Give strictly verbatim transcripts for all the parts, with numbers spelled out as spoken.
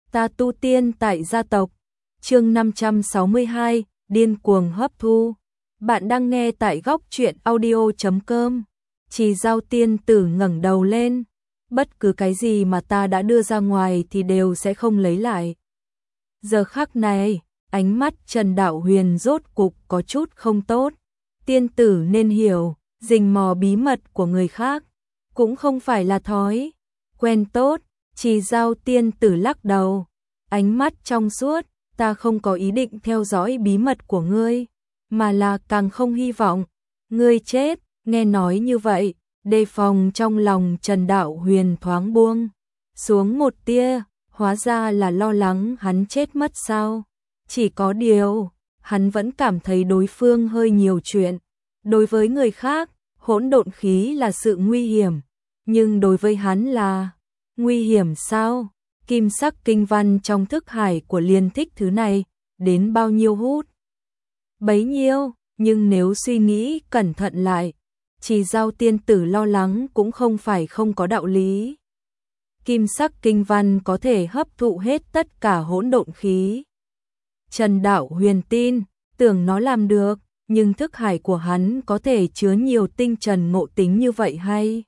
Ta tu tiên tại gia tộc. Chương năm trăm sáu mươi hai, điên cuồng hấp thu. Bạn đang nghe tại góc truyện audio chấm com. Trì Dao tiên tử ngẩng đầu lên, bất cứ cái gì mà ta đã đưa ra ngoài thì đều sẽ không lấy lại. Giờ khắc này, ánh mắt Trần Đạo Huyền rốt cục có chút không tốt. Tiên tử nên hiểu, rình mò bí mật của người khác cũng không phải là thói quen tốt. Trì Dao tiên tử lắc đầu, ánh mắt trong suốt, ta không có ý định theo dõi bí mật của ngươi, mà là càng không hy vọng ngươi chết. Nghe nói như vậy, đề phòng trong lòng Trần Đạo Huyền thoáng buông xuống một tia, hóa ra là lo lắng hắn chết mất sao? Chỉ có điều, hắn vẫn cảm thấy đối phương hơi nhiều chuyện. Đối với người khác, hỗn độn khí là sự nguy hiểm, nhưng đối với hắn là nguy hiểm sao? Kim sắc kinh văn trong thức hải của Liên thích thứ này, đến bao nhiêu hút bấy nhiêu, nhưng nếu suy nghĩ cẩn thận lại, Trì Dao tiên tử lo lắng cũng không phải không có đạo lý. Kim sắc kinh văn có thể hấp thụ hết tất cả hỗn độn khí. Trần Đạo Huyền tin, tưởng nó làm được, nhưng thức hải của hắn có thể chứa nhiều tinh trần ngộ tính như vậy hay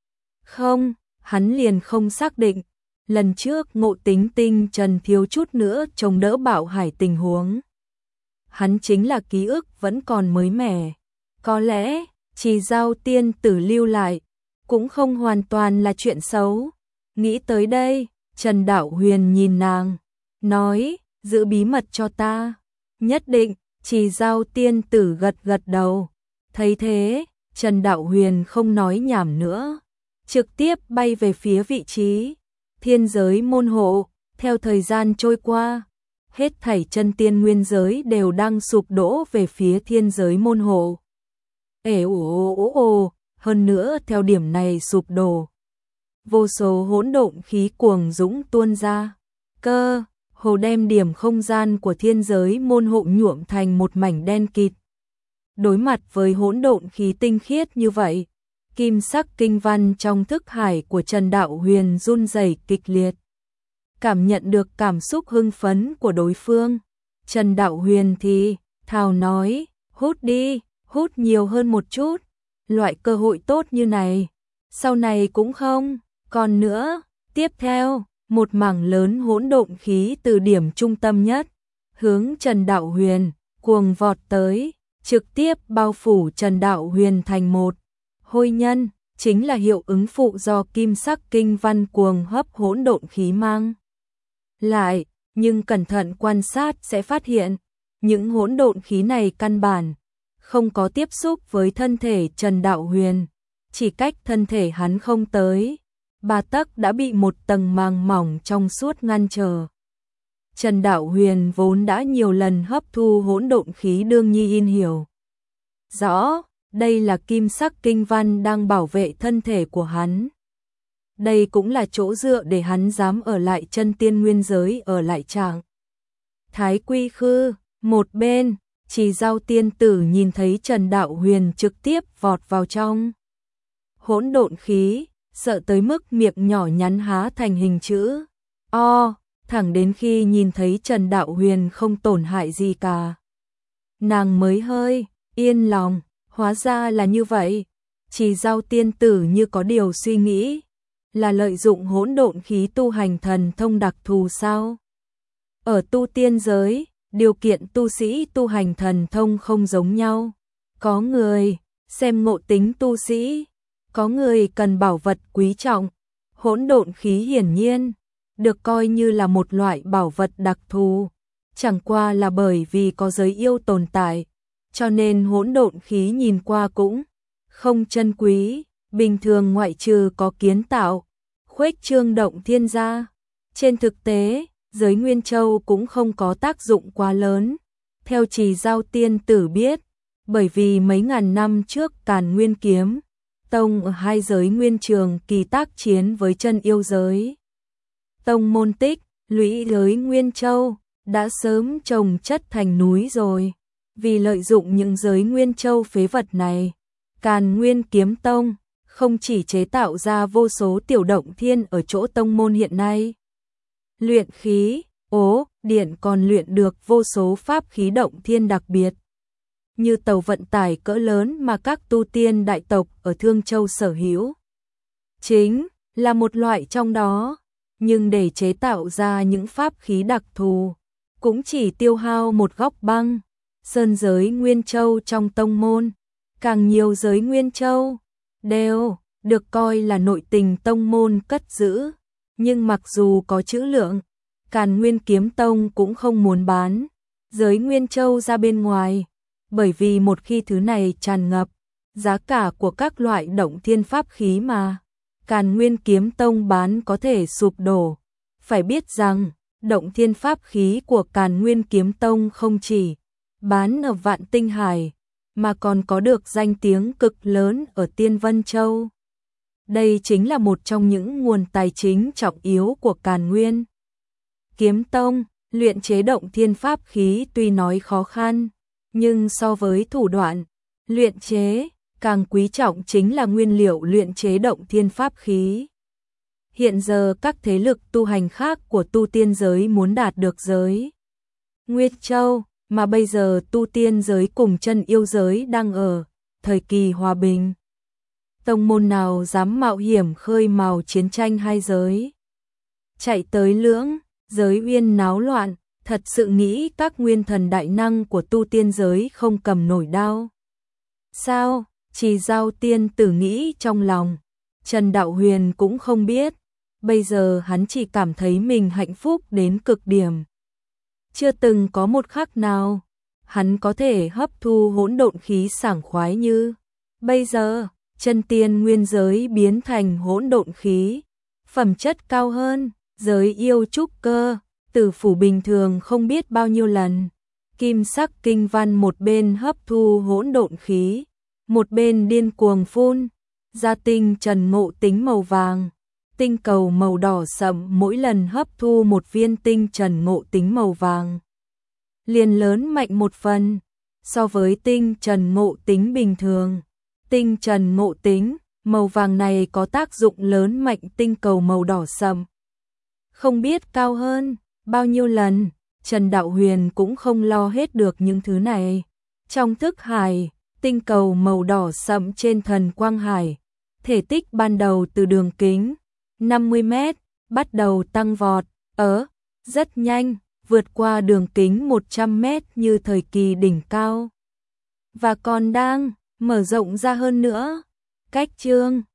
không, hắn liền không xác định. Lần trước ngộ tính tinh trần thiếu chút nữa chống đỡ Bảo Hải tình huống. Hắn chính là ký ức vẫn còn mới mẻ. Có lẽ, Trì Dao tiên tử lưu lại, cũng không hoàn toàn là chuyện xấu. Nghĩ tới đây, Trần Đạo Huyền nhìn nàng, nói, giữ bí mật cho ta. Nhất định. Trì Dao tiên tử gật gật đầu. Thấy thế, Trần Đạo Huyền không nói nhảm nữa, trực tiếp bay về phía vị trí thiên giới môn hộ. Theo thời gian trôi qua, hết thảy chân tiên nguyên giới đều đang sụp đổ về phía thiên giới môn hộ. Ê ồ ồ ồ, hơn nữa theo điểm này sụp đổ, vô số hỗn độn khí cuồng dũng tuôn ra, cơ hồ đem điểm không gian của thiên giới môn hộ nhuộm thành một mảnh đen kịt. Đối mặt với hỗn độn khí tinh khiết như vậy, kim sắc kinh văn trong thức hải của Trần Đạo Huyền run rẩy kịch liệt. Cảm nhận được cảm xúc hưng phấn của đối phương, Trần Đạo Huyền thì thào nói, hút đi, hút nhiều hơn một chút, loại cơ hội tốt như này, sau này cũng không còn nữa. Tiếp theo, một mảng lớn hỗn độn khí từ điểm trung tâm nhất, hướng Trần Đạo Huyền, cuồng vọt tới, trực tiếp bao phủ Trần Đạo Huyền thành một hôi nhân, chính là hiệu ứng phụ do kim sắc kinh văn cuồng hấp hỗn độn khí mang lại, nhưng cẩn thận quan sát sẽ phát hiện, những hỗn độn khí này căn bản không có tiếp xúc với thân thể Trần Đạo Huyền, chỉ cách thân thể hắn không tới ba tấc đã bị một tầng màng mỏng trong suốt ngăn trở. Trần Đạo Huyền vốn đã nhiều lần hấp thu hỗn độn khí đương nhiên hiểu rõ, đây là kim sắc kinh văn đang bảo vệ thân thể của hắn. Đây cũng là chỗ dựa để hắn dám ở lại chân tiên nguyên giới ở lại trạng thái quy khư. Một bên, Trì Dao tiên tử nhìn thấy Trần Đạo Huyền trực tiếp vọt vào trong hỗn độn khí, sợ tới mức miệng nhỏ nhắn há thành hình chữ O, thẳng đến khi nhìn thấy Trần Đạo Huyền không tổn hại gì cả, nàng mới hơi yên lòng. Hóa ra là như vậy. Trì Dao tiên tử như có điều suy nghĩ, là lợi dụng hỗn độn khí tu hành thần thông đặc thù sao? Ở tu tiên giới, điều kiện tu sĩ tu hành thần thông không giống nhau. Có người xem ngộ tính tu sĩ, có người cần bảo vật quý trọng. Hỗn độn khí hiển nhiên được coi như là một loại bảo vật đặc thù, chẳng qua là bởi vì có giới yêu tồn tại, cho nên hỗn độn khí nhìn qua cũng không chân quý. Bình thường ngoại trừ có kiến tạo, khuếch trương động thiên gia, trên thực tế, giới Nguyên Châu cũng không có tác dụng quá lớn. Theo Trì Dao tiên tử biết, bởi vì mấy ngàn năm trước Càn Nguyên Kiếm Tông ở hai giới nguyên trường kỳ tác chiến với chân yêu giới tông môn tích lũy giới Nguyên Châu đã sớm trồng chất thành núi rồi. Vì lợi dụng những giới Nguyên Châu phế vật này, Càn Nguyên Kiếm Tông không chỉ chế tạo ra vô số tiểu động thiên ở chỗ tông môn hiện nay, Luyện khí, ố, điện còn luyện được vô số pháp khí động thiên đặc biệt, như tàu vận tải cỡ lớn mà các tu tiên đại tộc ở Thương Châu sở hữu. Chính là một loại trong đó, nhưng để chế tạo ra những pháp khí đặc thù, cũng chỉ tiêu hao một góc băng, sơn giới Nguyên Châu trong tông môn, càng nhiều giới Nguyên Châu, đều được coi là nội tình tông môn cất giữ, nhưng mặc dù có trữ lượng, Càn Nguyên Kiếm Tông cũng không muốn bán giới Nguyên Châu ra bên ngoài, bởi vì một khi thứ này tràn ngập, giá cả của các loại động thiên pháp khí mà Càn Nguyên Kiếm Tông bán có thể sụp đổ. Phải biết rằng, động thiên pháp khí của Càn Nguyên Kiếm Tông không chỉ bán ở Vạn Tinh Hải, mà còn có được danh tiếng cực lớn ở Tiên Vân Châu. Đây chính là một trong những nguồn tài chính trọng yếu của Càn Nguyên Kiếm Tông. Luyện chế động thiên pháp khí tuy nói khó khăn, nhưng so với thủ đoạn luyện chế, càng quý trọng chính là nguyên liệu luyện chế động thiên pháp khí. Hiện giờ các thế lực tu hành khác của tu tiên giới muốn đạt được giới Nguyệt Châu, mà bây giờ tu tiên giới cùng chân yêu giới đang ở thời kỳ hòa bình. Tông môn nào dám mạo hiểm khơi mào chiến tranh hai giới? Chạy tới lưỡng giới uyên náo loạn, thật sự nghĩ các nguyên thần đại năng của tu tiên giới không cầm nổi đao sao? Chỉ Giao tiên tử nghĩ trong lòng, Trần Đạo Huyền cũng không biết, bây giờ hắn chỉ cảm thấy mình hạnh phúc đến cực điểm. Chưa từng có một khắc nào, hắn có thể hấp thu hỗn độn khí sảng khoái như bây giờ. Chân tiên nguyên giới biến thành hỗn độn khí, phẩm chất cao hơn giới yêu trúc cơ, tử phủ bình thường không biết bao nhiêu lần. Kim sắc kinh văn một bên hấp thu hỗn độn khí, một bên điên cuồng phun ra tinh trần ngộ tính màu vàng, tinh cầu màu đỏ sậm mỗi lần hấp thu một viên tinh trần ngộ tính màu vàng liền lớn mạnh một phần so với tinh trần ngộ tính bình thường. Tinh trần ngộ tính màu vàng này có tác dụng lớn mạnh tinh cầu màu đỏ sậm, không biết cao hơn bao nhiêu lần. Trần Đạo Huyền cũng không lo hết được những thứ này. Trong thức hải, tinh cầu màu đỏ sậm trên thần quang hải, thể tích ban đầu từ đường kính năm mươi mét, bắt đầu tăng vọt, ở rất nhanh, vượt qua đường kính một trăm mét như thời kỳ đỉnh cao, và còn đang mở rộng ra hơn nữa. Cách chương